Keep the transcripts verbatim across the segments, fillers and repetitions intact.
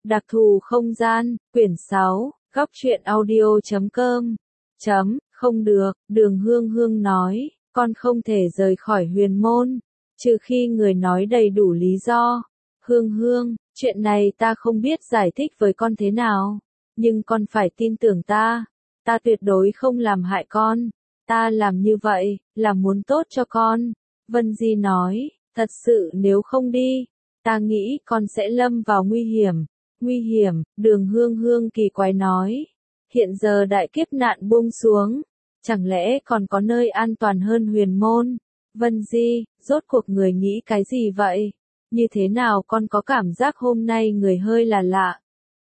Đặc thù không gian, quyển sáu, góc truyện audio chấm com. Chấm, không được, Đường Hương Hương nói, con không thể rời khỏi huyền môn, trừ khi người nói đầy đủ lý do. Hương Hương, chuyện này ta không biết giải thích với con thế nào, nhưng con phải tin tưởng ta, ta tuyệt đối không làm hại con, ta làm như vậy, là muốn tốt cho con. Vân Di nói, thật sự nếu không đi, ta nghĩ con sẽ lâm vào nguy hiểm. Nguy hiểm, Đường Hương Hương kỳ quái nói. Hiện giờ đại kiếp nạn buông xuống, chẳng lẽ còn có nơi an toàn hơn huyền môn? Vân Di, rốt cuộc người nghĩ cái gì vậy? Như thế nào con có cảm giác hôm nay người hơi là lạ?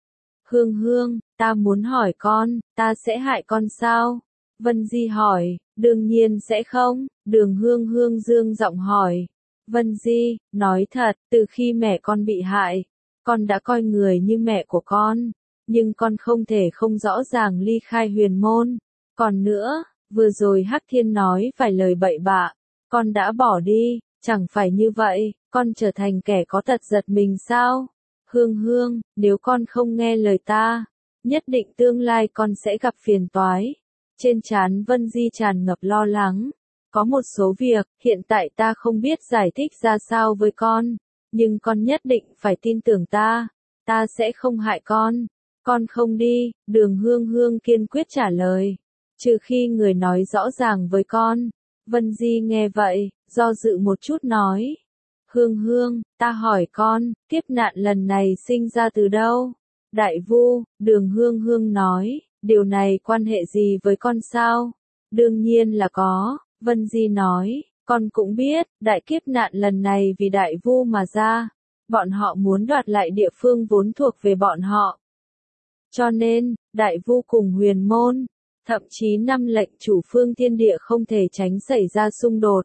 Hương Hương, ta muốn hỏi con, ta sẽ hại con sao? Vân Di hỏi, đương nhiên sẽ không, Đường Hương Hương dương giọng hỏi. Vân Di, nói thật, từ khi mẹ con bị hại, con đã coi người như mẹ của con, nhưng con không thể không rõ ràng ly khai huyền môn. Còn nữa, vừa rồi Hắc Thiên nói vài lời bậy bạ, con đã bỏ đi, chẳng phải như vậy, con trở thành kẻ có tật giật mình sao? Hương Hương, nếu con không nghe lời ta, nhất định tương lai con sẽ gặp phiền toái. Trên trán Vân Di tràn ngập lo lắng. Có một số việc, hiện tại ta không biết giải thích ra sao với con, nhưng con nhất định phải tin tưởng ta, ta sẽ không hại con. Con không đi, Đường Hương Hương kiên quyết trả lời, trừ khi người nói rõ ràng với con. Vân Di nghe vậy, do dự một chút nói, Hương Hương, ta hỏi con, kiếp nạn lần này sinh ra từ đâu? Đại Vu, Đường Hương Hương nói, điều này quan hệ gì với con sao? Đương nhiên là có, Vân Di nói, con cũng biết, đại kiếp nạn lần này vì Đại Vu mà ra, bọn họ muốn đoạt lại địa phương vốn thuộc về bọn họ. Cho nên, Đại Vu cùng huyền môn, thậm chí năm lệnh chủ phương thiên địa không thể tránh xảy ra xung đột.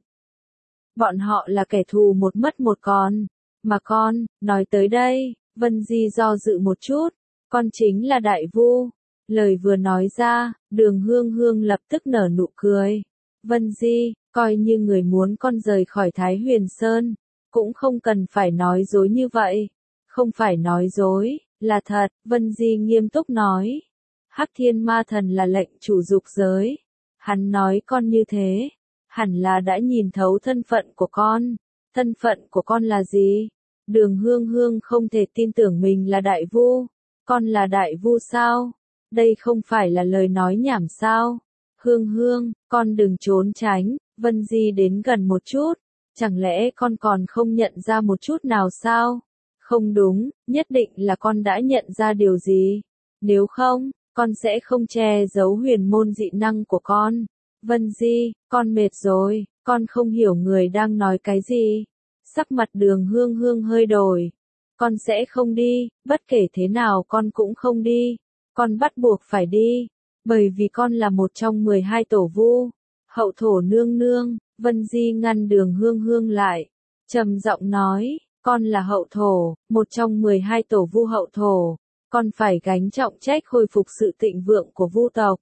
Bọn họ là kẻ thù một mất một còn, mà con, nói tới đây, Vân Di do dự một chút, con chính là Đại Vu. Lời vừa nói ra, Đường Hương Hương lập tức nở nụ cười. Vân Di, coi như người muốn con rời khỏi Thái Huyền Sơn, cũng không cần phải nói dối như vậy. Không phải nói dối, là thật, Vân Di nghiêm túc nói. Hắc Thiên Ma Thần là lệnh chủ dục giới. Hắn nói con như thế, hẳn là đã nhìn thấu thân phận của con. Thân phận của con là gì? Đường Hương Hương không thể tin tưởng mình là Đại Vu. Con là Đại Vu sao? Đây không phải là lời nói nhảm sao? Hương Hương, con đừng trốn tránh. Vân Di đến gần một chút. Chẳng lẽ con còn không nhận ra một chút nào sao? Không đúng, nhất định là con đã nhận ra điều gì. Nếu không, con sẽ không che giấu huyền môn dị năng của con. Vân Di, con mệt rồi, con không hiểu người đang nói cái gì. Sắc mặt Đường Hương Hương hơi đổi. Con sẽ không đi, bất kể thế nào con cũng không đi. Con bắt buộc phải đi, bởi vì con là một trong mười hai tổ vu. Hậu thổ nương nương, Vân Di ngăn Đường Hương Hương lại, trầm giọng nói, con là hậu thổ, một trong mười hai tổ vu hậu thổ, con phải gánh trọng trách khôi phục sự thịnh vượng của vu tộc.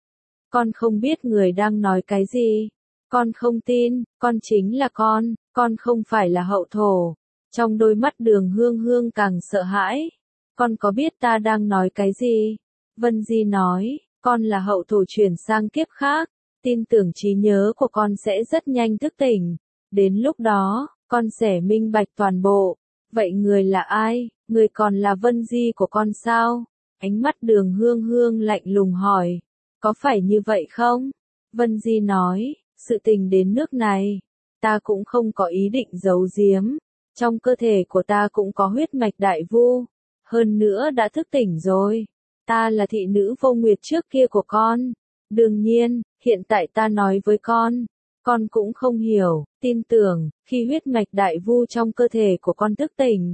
Con không biết người đang nói cái gì, con không tin, con chính là con, con không phải là hậu thổ. Trong đôi mắt Đường Hương Hương càng sợ hãi. Con có biết ta đang nói cái gì? Vân Di nói, con là hậu thổ chuyển sang kiếp khác, tin tưởng trí nhớ của con sẽ rất nhanh thức tỉnh. Đến lúc đó, con sẽ minh bạch toàn bộ. Vậy người là ai? Người còn là Vân Di của con sao? Ánh mắt Đường Hương Hương lạnh lùng hỏi, có phải như vậy không? Vân Di nói, sự tình đến nước này, ta cũng không có ý định giấu giếm. Trong cơ thể của ta cũng có huyết mạch Đại Vu. Hơn nữa đã thức tỉnh rồi. Ta là thị nữ Vô Nguyệt trước kia của con. Đương nhiên, hiện tại ta nói với con, con cũng không hiểu, tin tưởng, khi huyết mạch Đại Vu trong cơ thể của con thức tỉnh,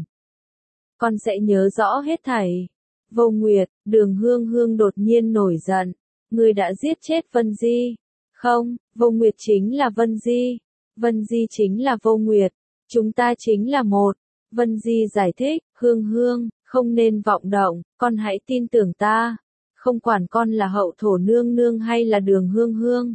con sẽ nhớ rõ hết thảy. Vô Nguyệt, Đường Hương Hương đột nhiên nổi giận. Ngươi đã giết chết Vân Di. Không, Vô Nguyệt chính là Vân Di. Vân Di chính là Vô Nguyệt. Chúng ta chính là một. Vân Di giải thích, Hương Hương, không nên vọng động, con hãy tin tưởng ta. Không quản con là hậu thổ nương nương hay là Đường Hương Hương.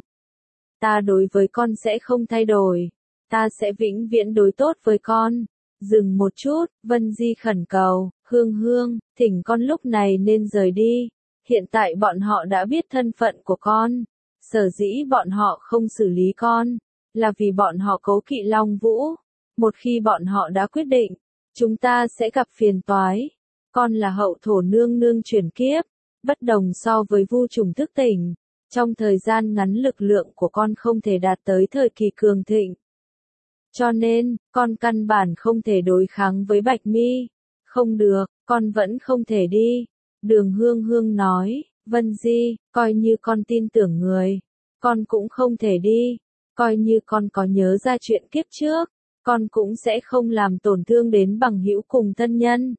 Ta đối với con sẽ không thay đổi. Ta sẽ vĩnh viễn đối tốt với con. Dừng một chút, Vân Di khẩn cầu, Hương Hương, thỉnh con lúc này nên rời đi. Hiện tại bọn họ đã biết thân phận của con. Sở dĩ bọn họ không xử lý con, là vì bọn họ cấu kỵ Long Vũ. Một khi bọn họ đã quyết định, chúng ta sẽ gặp phiền toái. Con là hậu thổ nương nương chuyển kiếp, bất đồng so với vu trùng thức tỉnh. Trong thời gian ngắn lực lượng của con không thể đạt tới thời kỳ cường thịnh. Cho nên, con căn bản không thể đối kháng với Bạch Mi. Không được, con vẫn không thể đi. Đường Hương Hương nói, Vân Di, coi như con tin tưởng người. Con cũng không thể đi. Coi như con có nhớ ra chuyện kiếp trước, con cũng sẽ không làm tổn thương đến bằng hữu cùng thân nhân.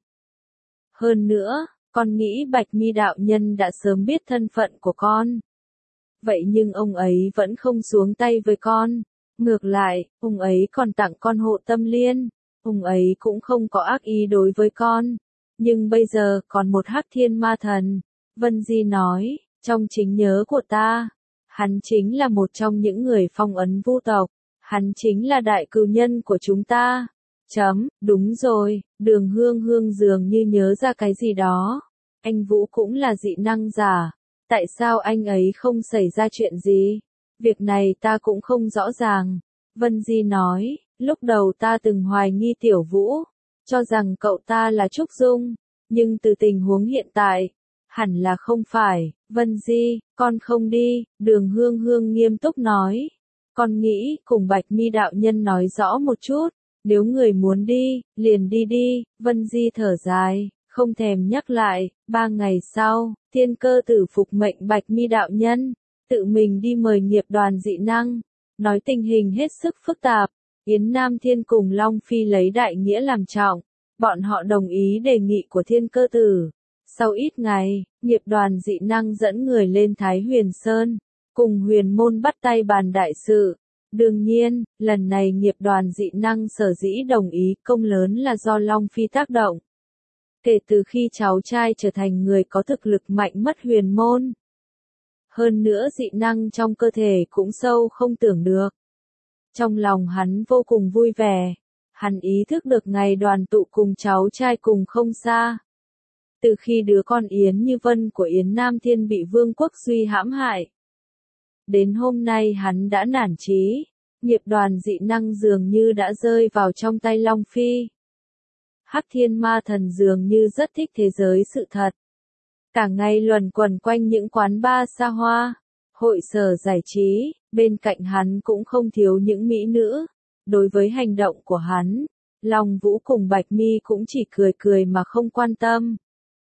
Hơn nữa, con nghĩ Bạch Mi đạo nhân đã sớm biết thân phận của con. Vậy nhưng ông ấy vẫn không xuống tay với con. Ngược lại, ông ấy còn tặng con hộ tâm liên. Ông ấy cũng không có ác ý đối với con. Nhưng bây giờ còn một Hắc Thiên Ma Thần. Vân Di nói, trong trí nhớ của ta, hắn chính là một trong những người phong ấn vu tộc. Hắn chính là đại cừu nhân của chúng ta. Chấm, đúng rồi, Đường Hương Hương dường như nhớ ra cái gì đó. Anh Vũ cũng là dị năng giả. Tại sao anh ấy không xảy ra chuyện gì? Việc này ta cũng không rõ ràng. Vân Di nói, lúc đầu ta từng hoài nghi Tiểu Vũ, cho rằng cậu ta là Trúc Dung. Nhưng từ tình huống hiện tại, hẳn là không phải. Vân Di, con không đi, Đường Hương Hương nghiêm túc nói. Con nghĩ, cùng Bạch Mi đạo nhân nói rõ một chút. Nếu người muốn đi, liền đi đi. Vân Di thở dài, không thèm nhắc lại. Ba ngày sau, Thiên Cơ Tử phục mệnh Bạch Mi đạo nhân, tự mình đi mời nghiệp đoàn dị năng. Nói tình hình hết sức phức tạp. Yến Nam Thiên cùng Long Phi lấy đại nghĩa làm trọng. Bọn họ đồng ý đề nghị của Thiên Cơ Tử. Sau ít ngày, nghiệp đoàn dị năng dẫn người lên Thái Huyền Sơn, cùng huyền môn bắt tay bàn đại sự. Đương nhiên, lần này nghiệp đoàn dị năng sở dĩ đồng ý công lớn là do Long Phi tác động. Kể từ khi cháu trai trở thành người có thực lực mạnh mất huyền môn. Hơn nữa dị năng trong cơ thể cũng sâu không tưởng được. Trong lòng hắn vô cùng vui vẻ. Hắn ý thức được ngày đoàn tụ cùng cháu trai cùng không xa. Từ khi đứa con Yến Như Vân của Yến Nam Thiên bị Vương Quốc Duy hãm hại. Đến hôm nay hắn đã nản chí. Nghiệp đoàn dị năng dường như đã rơi vào trong tay Long Phi. Hắc Thiên Ma Thần dường như rất thích thế giới sự thật. Cả ngày luẩn quẩn quanh những quán bar xa hoa, hội sở giải trí, bên cạnh hắn cũng không thiếu những mỹ nữ. Đối với hành động của hắn, Long Vũ cùng Bạch Mi cũng chỉ cười cười mà không quan tâm.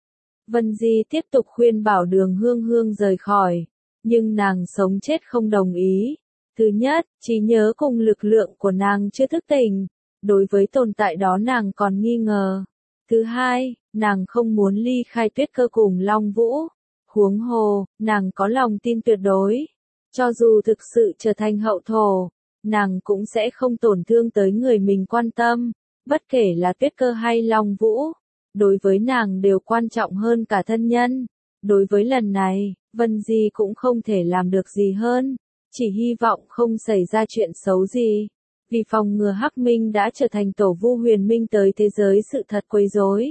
Vân Di tiếp tục khuyên bảo Đường Hương Hương rời khỏi, nhưng nàng sống chết không đồng ý. Thứ nhất, trí nhớ cùng lực lượng của nàng chưa thức tỉnh. Đối với tồn tại đó nàng còn nghi ngờ. Thứ hai, nàng không muốn ly khai Tuyết Cơ cùng Long Vũ. Huống hồ, nàng có lòng tin tuyệt đối. Cho dù thực sự trở thành hậu thổ, nàng cũng sẽ không tổn thương tới người mình quan tâm. Bất kể là Tuyết Cơ hay Long Vũ, đối với nàng đều quan trọng hơn cả thân nhân. Đối với lần này, Vân Di cũng không thể làm được gì hơn. Chỉ hy vọng không xảy ra chuyện xấu gì. Vì phòng ngừa Hắc Minh đã trở thành tổ vu huyền minh tới thế giới sự thật quấy rối.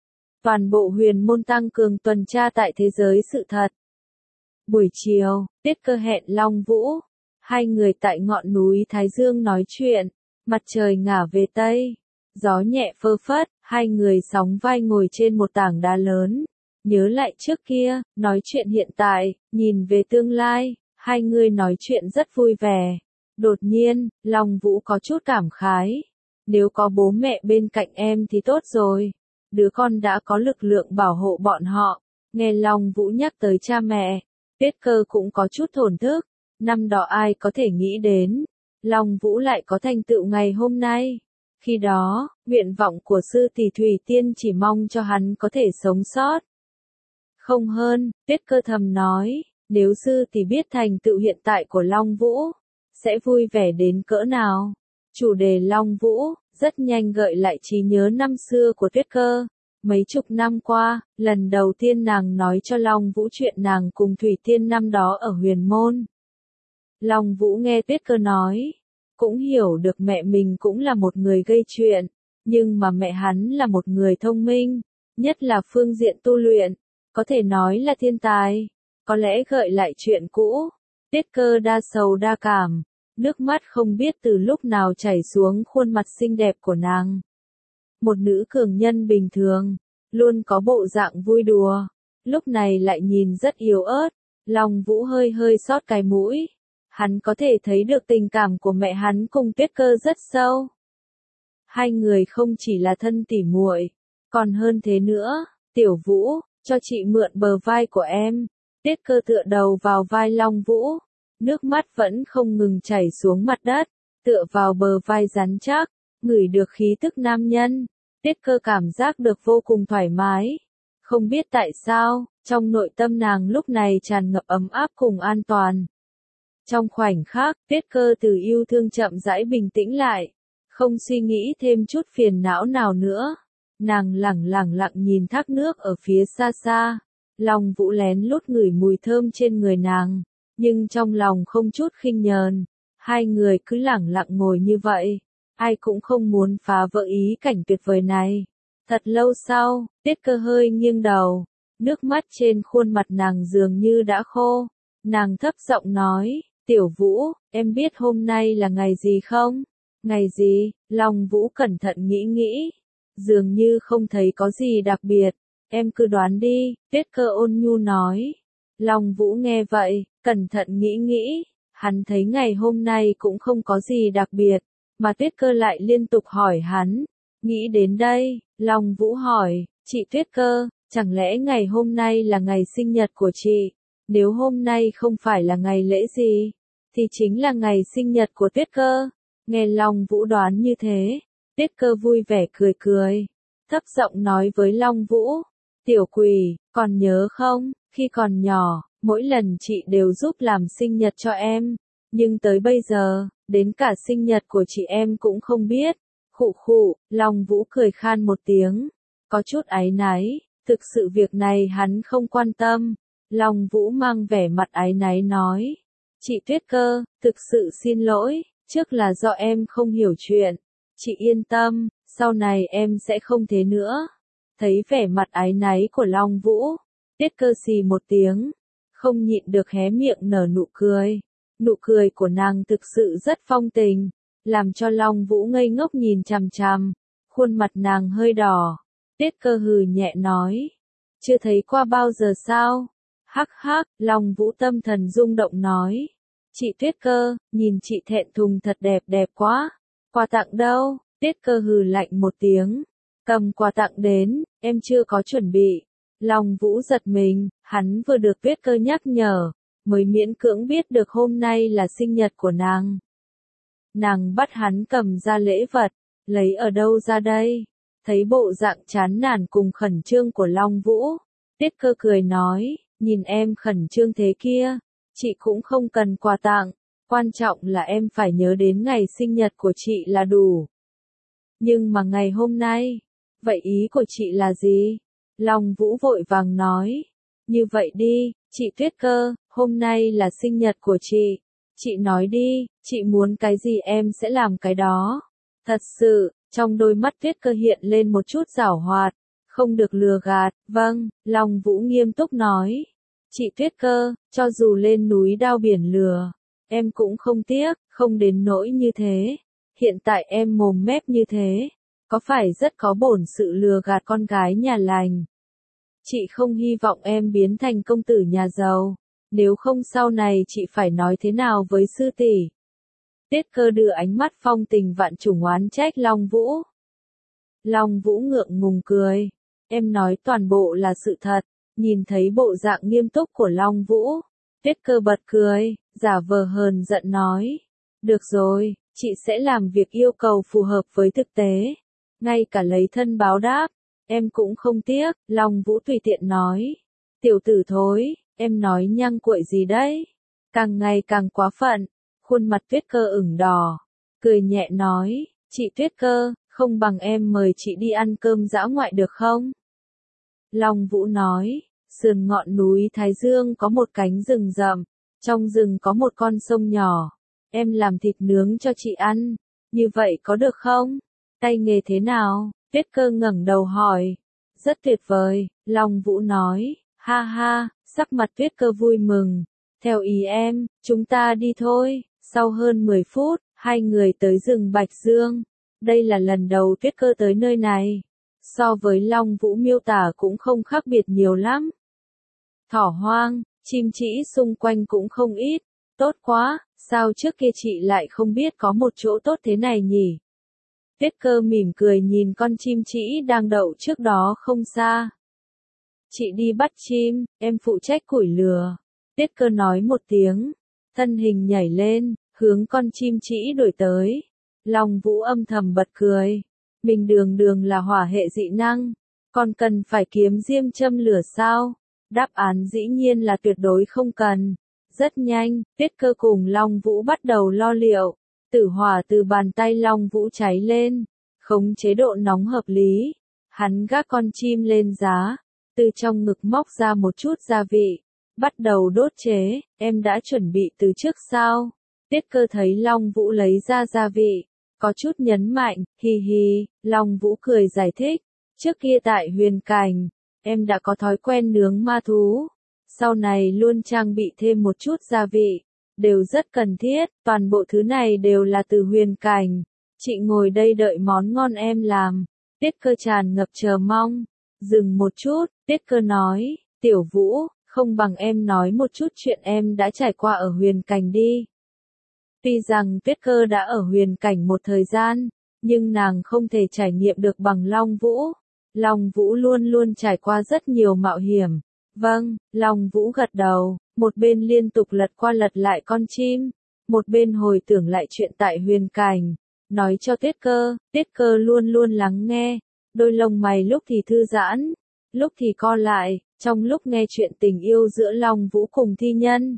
Toàn bộ huyền môn tăng cường tuần tra tại thế giới sự thật. Buổi chiều, Tuyết Cơ hẹn Long Vũ. Hai người tại ngọn núi Thái Dương nói chuyện. Mặt trời ngả về Tây. Gió nhẹ phơ phất, hai người sóng vai ngồi trên một tảng đá lớn. Nhớ lại trước kia, nói chuyện hiện tại, nhìn về tương lai. Hai người nói chuyện rất vui vẻ. Đột nhiên, Long Vũ có chút cảm khái. Nếu có bố mẹ bên cạnh em thì tốt rồi. Đứa con đã có lực lượng bảo hộ bọn họ. Nghe Long Vũ nhắc tới cha mẹ, Tuyết Cơ cũng có chút thổn thức. Năm đó ai có thể nghĩ đến, Long Vũ lại có thành tựu ngày hôm nay. Khi đó, nguyện vọng của sư tỷ Thủy Tiên chỉ mong cho hắn có thể sống sót. Không hơn, Tuyết Cơ thầm nói, nếu sư tỷ biết thành tựu hiện tại của Long Vũ, sẽ vui vẻ đến cỡ nào. Chủ đề Long Vũ, rất nhanh gợi lại trí nhớ năm xưa của Tuyết Cơ. Mấy chục năm qua, lần đầu tiên nàng nói cho Long Vũ chuyện nàng cùng Thủy Tiên năm đó ở huyền môn. Long Vũ nghe Tuyết Cơ nói, cũng hiểu được mẹ mình cũng là một người gây chuyện, nhưng mà mẹ hắn là một người thông minh, nhất là phương diện tu luyện, có thể nói là thiên tài, có lẽ gợi lại chuyện cũ. Tiết Cơ đa sầu đa cảm, nước mắt không biết từ lúc nào chảy xuống khuôn mặt xinh đẹp của nàng. Một nữ cường nhân bình thường, luôn có bộ dạng vui đùa, lúc này lại nhìn rất yếu ớt. Long Vũ hơi hơi xót cái mũi, hắn có thể thấy được tình cảm của mẹ hắn cùng Tiết Cơ rất sâu. Hai người không chỉ là thân tỉ muội, còn hơn thế nữa. Tiểu Vũ, cho chị mượn bờ vai của em. Tiết Cơ tựa đầu vào vai Long Vũ, nước mắt vẫn không ngừng chảy xuống mặt đất, tựa vào bờ vai rắn chắc, ngửi được khí tức nam nhân. Tiết Cơ cảm giác được vô cùng thoải mái. Không biết tại sao, trong nội tâm nàng lúc này tràn ngập ấm áp cùng an toàn. Trong khoảnh khắc, Tiết Cơ từ yêu thương chậm rãi bình tĩnh lại, không suy nghĩ thêm chút phiền não nào nữa. Nàng lẳng lẳng lặng nhìn thác nước ở phía xa xa. Long Vũ lén lút ngửi mùi thơm trên người nàng, nhưng trong lòng không chút khinh nhờn. Hai người cứ lẳng lặng ngồi như vậy, ai cũng không muốn phá vỡ ý cảnh tuyệt vời này. Thật lâu sau, Tiết Cơ hơi nghiêng đầu, nước mắt trên khuôn mặt nàng dường như đã khô. Nàng thấp giọng nói, Tiểu Vũ, em biết hôm nay là ngày gì không? Ngày gì? Long Vũ cẩn thận nghĩ nghĩ, dường như không thấy có gì đặc biệt. Em cứ đoán đi, Tiết Cơ ôn nhu nói. Long Vũ nghe vậy, cẩn thận nghĩ nghĩ, hắn thấy ngày hôm nay cũng không có gì đặc biệt, mà Tiết Cơ lại liên tục hỏi hắn. Nghĩ đến đây, Long Vũ hỏi, chị Tiết Cơ, chẳng lẽ ngày hôm nay là ngày sinh nhật của chị? Nếu hôm nay không phải là ngày lễ gì, thì chính là ngày sinh nhật của Tiết Cơ. Nghe Long Vũ đoán như thế, Tiết Cơ vui vẻ cười cười, thấp giọng nói với Long Vũ, Tiểu Quỷ, còn nhớ không, khi còn nhỏ, mỗi lần chị đều giúp làm sinh nhật cho em, nhưng tới bây giờ, đến cả sinh nhật của chị em cũng không biết. Khụ khụ, Long Vũ cười khan một tiếng, có chút áy náy, thực sự việc này hắn không quan tâm. Long Vũ mang vẻ mặt áy náy nói, chị Tuyết Cơ, thực sự xin lỗi, trước là do em không hiểu chuyện, chị yên tâm, sau này em sẽ không thế nữa. Thấy vẻ mặt áy náy của Long Vũ, Tiết Cơ xì một tiếng, không nhịn được hé miệng nở nụ cười. Nụ cười của nàng thực sự rất phong tình, làm cho Long Vũ ngây ngốc nhìn chằm chằm, khuôn mặt nàng hơi đỏ. Tiết Cơ hừ nhẹ nói, chưa thấy qua bao giờ sao? Hắc hắc, Long Vũ tâm thần rung động nói, chị Tuyết Cơ, nhìn chị thẹn thùng thật đẹp đẹp quá. Quà tặng đâu? Tiết Cơ hừ lạnh một tiếng, cầm quà tặng đến, em chưa có chuẩn bị. Long Vũ giật mình, hắn vừa được Tuyết Cơ nhắc nhở, mới miễn cưỡng biết được hôm nay là sinh nhật của nàng. Nàng bắt hắn cầm ra lễ vật, lấy ở đâu ra đây? Thấy bộ dạng chán nản cùng khẩn trương của Long Vũ, Tiết Cơ cười nói, nhìn em khẩn trương thế kia, chị cũng không cần quà tặng, quan trọng là em phải nhớ đến ngày sinh nhật của chị là đủ. Nhưng mà ngày hôm nay, vậy ý của chị là gì? Long Vũ vội vàng nói, như vậy đi, chị Tuyết Cơ, hôm nay là sinh nhật của chị. Chị nói đi, chị muốn cái gì em sẽ làm cái đó. Thật sự, trong đôi mắt Tuyết Cơ hiện lên một chút giảo hoạt, không được lừa gạt. Vâng, Long Vũ nghiêm túc nói. Chị Tuyết Cơ, cho dù lên núi đao biển lửa, em cũng không tiếc, không đến nỗi như thế. Hiện tại em mồm mép như thế, có phải rất có bổn sự lừa gạt con gái nhà lành. Chị không hy vọng em biến thành công tử nhà giàu, nếu không sau này chị phải nói thế nào với sư tỷ. Tiết Cơ đưa ánh mắt phong tình vạn trùng oán trách Long Vũ. Long Vũ ngượng ngùng cười, em nói toàn bộ là sự thật. Nhìn thấy bộ dạng nghiêm túc của Long Vũ, Tiết Cơ bật cười, giả vờ hờn giận nói, được rồi, chị sẽ làm việc yêu cầu phù hợp với thực tế, ngay cả lấy thân báo đáp, em cũng không tiếc. Long Vũ tùy tiện nói, tiểu tử thối, em nói nhăng cuội gì đấy, càng ngày càng quá phận. Khuôn mặt Tuyết Cơ ửng đỏ, cười nhẹ nói, chị Tuyết Cơ, không bằng em mời chị đi ăn cơm dã ngoại được không? Long Vũ nói, sườn ngọn núi Thái Dương có một cánh rừng rậm, trong rừng có một con sông nhỏ, em làm thịt nướng cho chị ăn, như vậy có được không? Tay nghề thế nào? Tuyết Cơ ngẩng đầu hỏi. Rất tuyệt vời, Long Vũ nói, ha ha, sắc mặt Tuyết Cơ vui mừng. Theo ý em, chúng ta đi thôi. Sau hơn mười phút, hai người tới rừng Bạch Dương. Đây là lần đầu Tuyết Cơ tới nơi này. So với Long Vũ miêu tả cũng không khác biệt nhiều lắm. Thỏ hoang, chim trĩ xung quanh cũng không ít. Tốt quá, sao trước kia chị lại không biết có một chỗ tốt thế này nhỉ? Tuyết Cơ mỉm cười nhìn con chim trĩ đang đậu trước đó không xa. Chị đi bắt chim, em phụ trách củi lửa. Tuyết Cơ nói một tiếng, thân hình nhảy lên, hướng con chim trĩ đuổi tới. Long Vũ âm thầm bật cười. Mình đường đường là hỏa hệ dị năng, còn cần phải kiếm diêm châm lửa sao? Đáp án dĩ nhiên là tuyệt đối không cần. Rất nhanh, Tuyết Cơ cùng Long Vũ bắt đầu lo liệu. Tử hỏa từ bàn tay Long Vũ cháy lên, khống chế độ nóng hợp lý. Hắn gác con chim lên giá, từ trong ngực móc ra một chút gia vị, bắt đầu đốt chế. Em đã chuẩn bị từ trước sao? Tuyết Cơ thấy Long Vũ lấy ra gia vị, có chút nhấn mạnh, hi hi. Long Vũ cười giải thích, trước kia tại Huyền Cảnh, em đã có thói quen nướng ma thú, sau này luôn trang bị thêm một chút gia vị, đều rất cần thiết, toàn bộ thứ này đều là từ Huyền Cảnh. Chị ngồi đây đợi món ngon em làm. Tuyết Cơ tràn ngập chờ mong. Dừng một chút, Tuyết Cơ nói, Tiểu Vũ, không bằng em nói một chút chuyện em đã trải qua ở Huyền Cảnh đi. Tuy rằng Tuyết Cơ đã ở Huyền Cảnh một thời gian, nhưng nàng không thể trải nghiệm được bằng Long Vũ. Long Vũ luôn luôn trải qua rất nhiều mạo hiểm. Vâng, Long Vũ gật đầu, một bên liên tục lật qua lật lại con chim, một bên hồi tưởng lại chuyện tại Huyền Cảnh, nói cho Tuyết Cơ. Tuyết Cơ luôn luôn lắng nghe, đôi lông mày lúc thì thư giãn, lúc thì co lại, trong lúc nghe chuyện tình yêu giữa Long Vũ cùng thi nhân.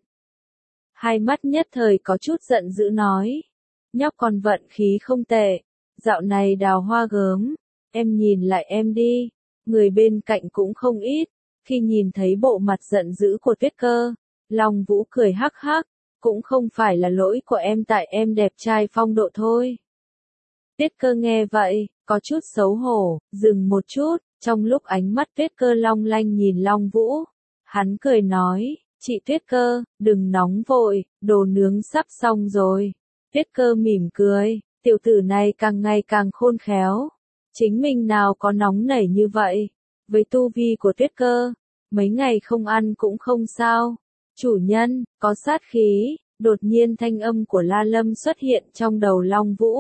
Hai mắt nhất thời có chút giận dữ nói, nhóc con vận khí không tệ, dạo này đào hoa gớm, em nhìn lại em đi. Người bên cạnh cũng không ít, khi nhìn thấy bộ mặt giận dữ của Tuyết Cơ, Long Vũ cười hắc hắc, cũng không phải là lỗi của em tại em đẹp trai phong độ thôi. Tuyết Cơ nghe vậy, có chút xấu hổ, dừng một chút, trong lúc ánh mắt Tuyết Cơ long lanh nhìn Long Vũ, hắn cười nói, chị Tuyết Cơ, đừng nóng vội, đồ nướng sắp xong rồi. Tuyết Cơ mỉm cười, tiểu tử này càng ngày càng khôn khéo, chính mình nào có nóng nảy như vậy. Với tu vi của Tuyết Cơ, mấy ngày không ăn cũng không sao. Chủ nhân, có sát khí. Đột nhiên thanh âm của La Lâm xuất hiện trong đầu Long Vũ.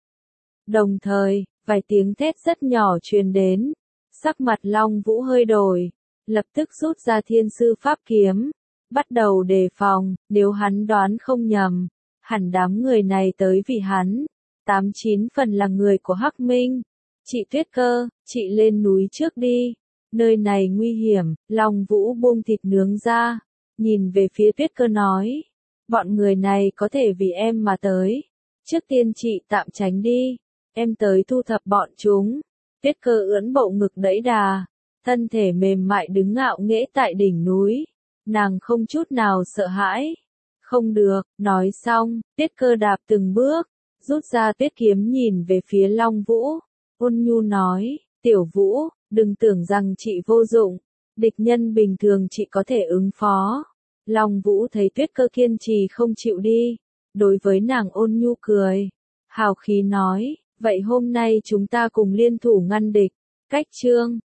Đồng thời, vài tiếng thét rất nhỏ truyền đến. Sắc mặt Long Vũ hơi đổi, lập tức rút ra thiên sư pháp kiếm, bắt đầu đề phòng. Nếu hắn đoán không nhầm, hẳn đám người này tới vì hắn, tám chín phần là người của Hắc Minh. Chị Tuyết Cơ, chị lên núi trước đi, nơi này nguy hiểm. Long Vũ buông thịt nướng ra, nhìn về phía Tuyết Cơ nói, bọn người này có thể vì em mà tới, trước tiên chị tạm tránh đi, em tới thu thập bọn chúng. Tuyết Cơ ưỡn bộ ngực đẫy đà, thân thể mềm mại đứng ngạo nghễ tại đỉnh núi, nàng không chút nào sợ hãi. Không được, nói xong, Tuyết Cơ đạp từng bước, rút ra tuyết kiếm nhìn về phía Long Vũ, ôn nhu nói, Tiểu Vũ, đừng tưởng rằng chị vô dụng, địch nhân bình thường chị có thể ứng phó. Long Vũ thấy Tuyết Cơ kiên trì không chịu đi, đối với nàng ôn nhu cười, hào khí nói, vậy hôm nay chúng ta cùng liên thủ ngăn địch. Cách chương